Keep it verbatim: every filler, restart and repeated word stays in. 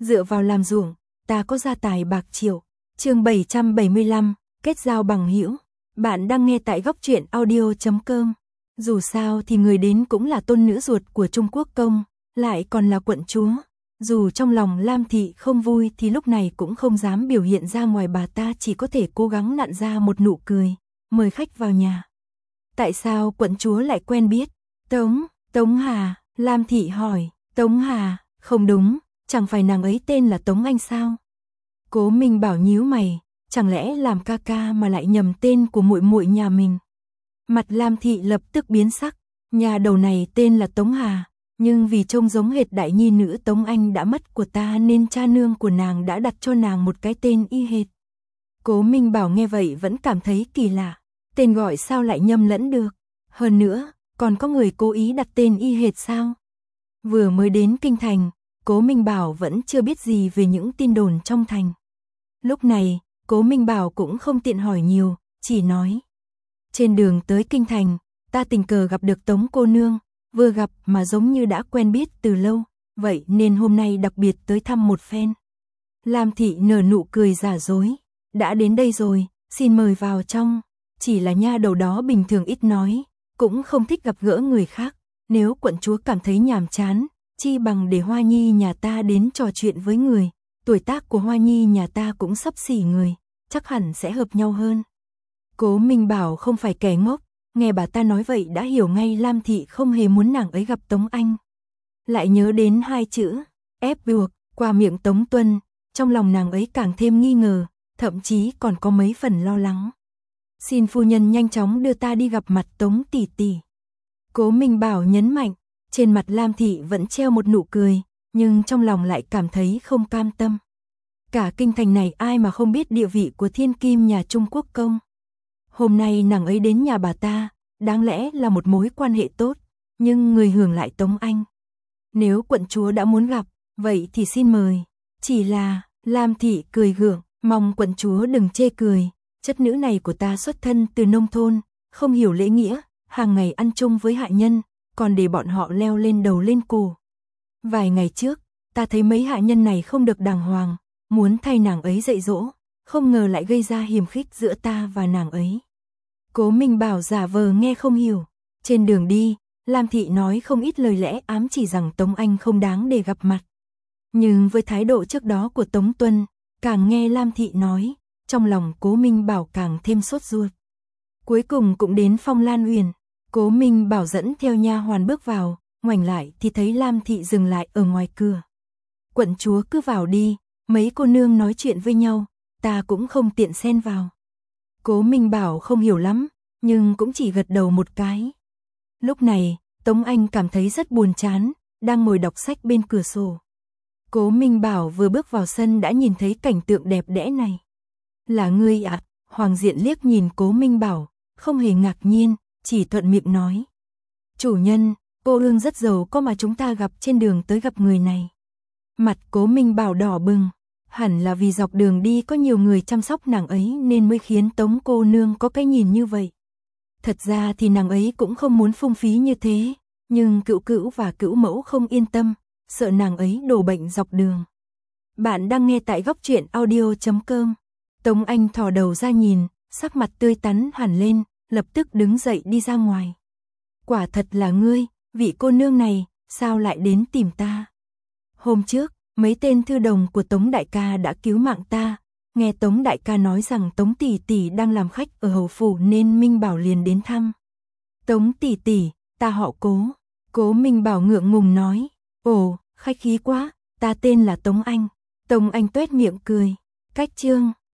Dựa vào làm ruộng, ta có gia tài bạc triệu. Chương bảy trăm bảy mươi lăm, kết giao bằng hữu. Bạn đang nghe tại góc truyện audio chấm com. Dù sao thì người đến cũng là tôn nữ ruột của Trung Quốc công, lại còn là quận chúa. Dù trong lòng Lam Thị không vui thì lúc này cũng không dám biểu hiện ra ngoài, bà ta chỉ có thể cố gắng nặn ra một nụ cười, mời khách vào nhà. Tại sao quận chúa lại quen biết? Tống, Tống Hà, Lam Thị hỏi. Tống Hà, không đúng, chẳng phải nàng ấy tên là Tống Anh sao? Cố Minh Bảo nhíu mày, chẳng lẽ làm ca ca mà lại nhầm tên của muội muội nhà mình? Mặt Lam Thị lập tức biến sắc, nhà đầu này tên là Tống Hà, nhưng vì trông giống hệt đại nhi nữ Tống Anh đã mất của ta nên cha nương của nàng đã đặt cho nàng một cái tên y hệt. Cố Minh Bảo nghe vậy vẫn cảm thấy kỳ lạ, tên gọi sao lại nhầm lẫn được? Hơn nữa, còn có người cố ý đặt tên y hệt sao? Vừa mới đến kinh thành, Cố Minh Bảo vẫn chưa biết gì về những tin đồn trong thành. Lúc này, Cố Minh Bảo cũng không tiện hỏi nhiều, chỉ nói. Trên đường tới kinh thành, ta tình cờ gặp được Tống cô nương, vừa gặp mà giống như đã quen biết từ lâu, vậy nên hôm nay đặc biệt tới thăm một phen. Lam Thị nở nụ cười giả dối, đã đến đây rồi, xin mời vào trong. Chỉ là nha đầu đó bình thường ít nói, cũng không thích gặp gỡ người khác, nếu quận chúa cảm thấy nhàm chán, chi bằng để Hoa Nhi nhà ta đến trò chuyện với người, tuổi tác của Hoa Nhi nhà ta cũng xấp xỉ người, chắc hẳn sẽ hợp nhau hơn. Cố Minh Bảo không phải kẻ ngốc, nghe bà ta nói vậy đã hiểu ngay Lam Thị không hề muốn nàng ấy gặp Tống Anh. Lại nhớ đến hai chữ, ép buộc, qua miệng Tống Tuân, trong lòng nàng ấy càng thêm nghi ngờ, thậm chí còn có mấy phần lo lắng. Xin phu nhân nhanh chóng đưa ta đi gặp mặt Tống tỷ tỷ. Cố Minh Bảo nhấn mạnh, trên mặt Lam Thị vẫn treo một nụ cười, nhưng trong lòng lại cảm thấy không cam tâm. Cả kinh thành này ai mà không biết địa vị của thiên kim nhà Trung Quốc công. Hôm nay nàng ấy đến nhà bà ta, đáng lẽ là một mối quan hệ tốt, nhưng người hưởng lại Tống Anh. Nếu quận chúa đã muốn gặp, vậy thì xin mời. Chỉ là, Lam Thị cười gượng, mong quận chúa đừng chê cười, chất nữ này của ta xuất thân từ nông thôn, không hiểu lễ nghĩa, hàng ngày ăn chung với hạ nhân, còn để bọn họ leo lên đầu lên cổ. Vài ngày trước, ta thấy mấy hạ nhân này không được đàng hoàng, muốn thay nàng ấy dạy dỗ, không ngờ lại gây ra hiềm khích giữa ta và nàng ấy. Cố Minh Bảo giả vờ nghe không hiểu. Trên đường đi, Lam Thị nói không ít lời lẽ ám chỉ rằng Tống Anh không đáng để gặp mặt. Nhưng với thái độ trước đó của Tống Tuân, càng nghe Lam Thị nói, trong lòng Cố Minh Bảo càng thêm sốt ruột. Cuối cùng cũng đến Phong Lan Uyển, Cố Minh Bảo dẫn theo nha hoàn bước vào, ngoảnh lại thì thấy Lam Thị dừng lại ở ngoài cửa. Quận chúa cứ vào đi, mấy cô nương nói chuyện với nhau, ta cũng không tiện xen vào. Cố Minh Bảo không hiểu lắm, nhưng cũng chỉ gật đầu một cái. Lúc này, Tống Anh cảm thấy rất buồn chán, đang ngồi đọc sách bên cửa sổ. Cố Minh Bảo vừa bước vào sân đã nhìn thấy cảnh tượng đẹp đẽ này. Là ngươi ạ? Hoàng Diện liếc nhìn Cố Minh Bảo, không hề ngạc nhiên, chỉ thuận miệng nói. Chủ nhân, cô ương rất giàu có mà chúng ta gặp trên đường tới gặp người này. Mặt Cố Minh Bảo đỏ bừng, hẳn là vì dọc đường đi có nhiều người chăm sóc nàng ấy nên mới khiến Tống cô nương có cái nhìn như vậy. Thật ra thì nàng ấy cũng không muốn phung phí như thế, nhưng cữu cữu và cữu mẫu không yên tâm, sợ nàng ấy đổ bệnh dọc đường. Bạn đang nghe tại góc truyện audio chấm com. Tống Anh thò đầu ra nhìn, sắc mặt tươi tắn hẳn lên, lập tức đứng dậy đi ra ngoài. Quả thật là ngươi, vị cô nương này, sao lại đến tìm ta? Hôm trước, mấy tên thư đồng của Tống đại ca đã cứu mạng ta, nghe Tống đại ca nói rằng Tống tỷ tỷ đang làm khách ở hầu phủ nên Minh Bảo liền đến thăm. Tống tỷ tỷ, ta họ Cố. Cố Minh Bảo ngượng ngùng nói, ồ, khách khí quá, ta tên là Tống Anh. Tống Anh tuét miệng cười, cách chương.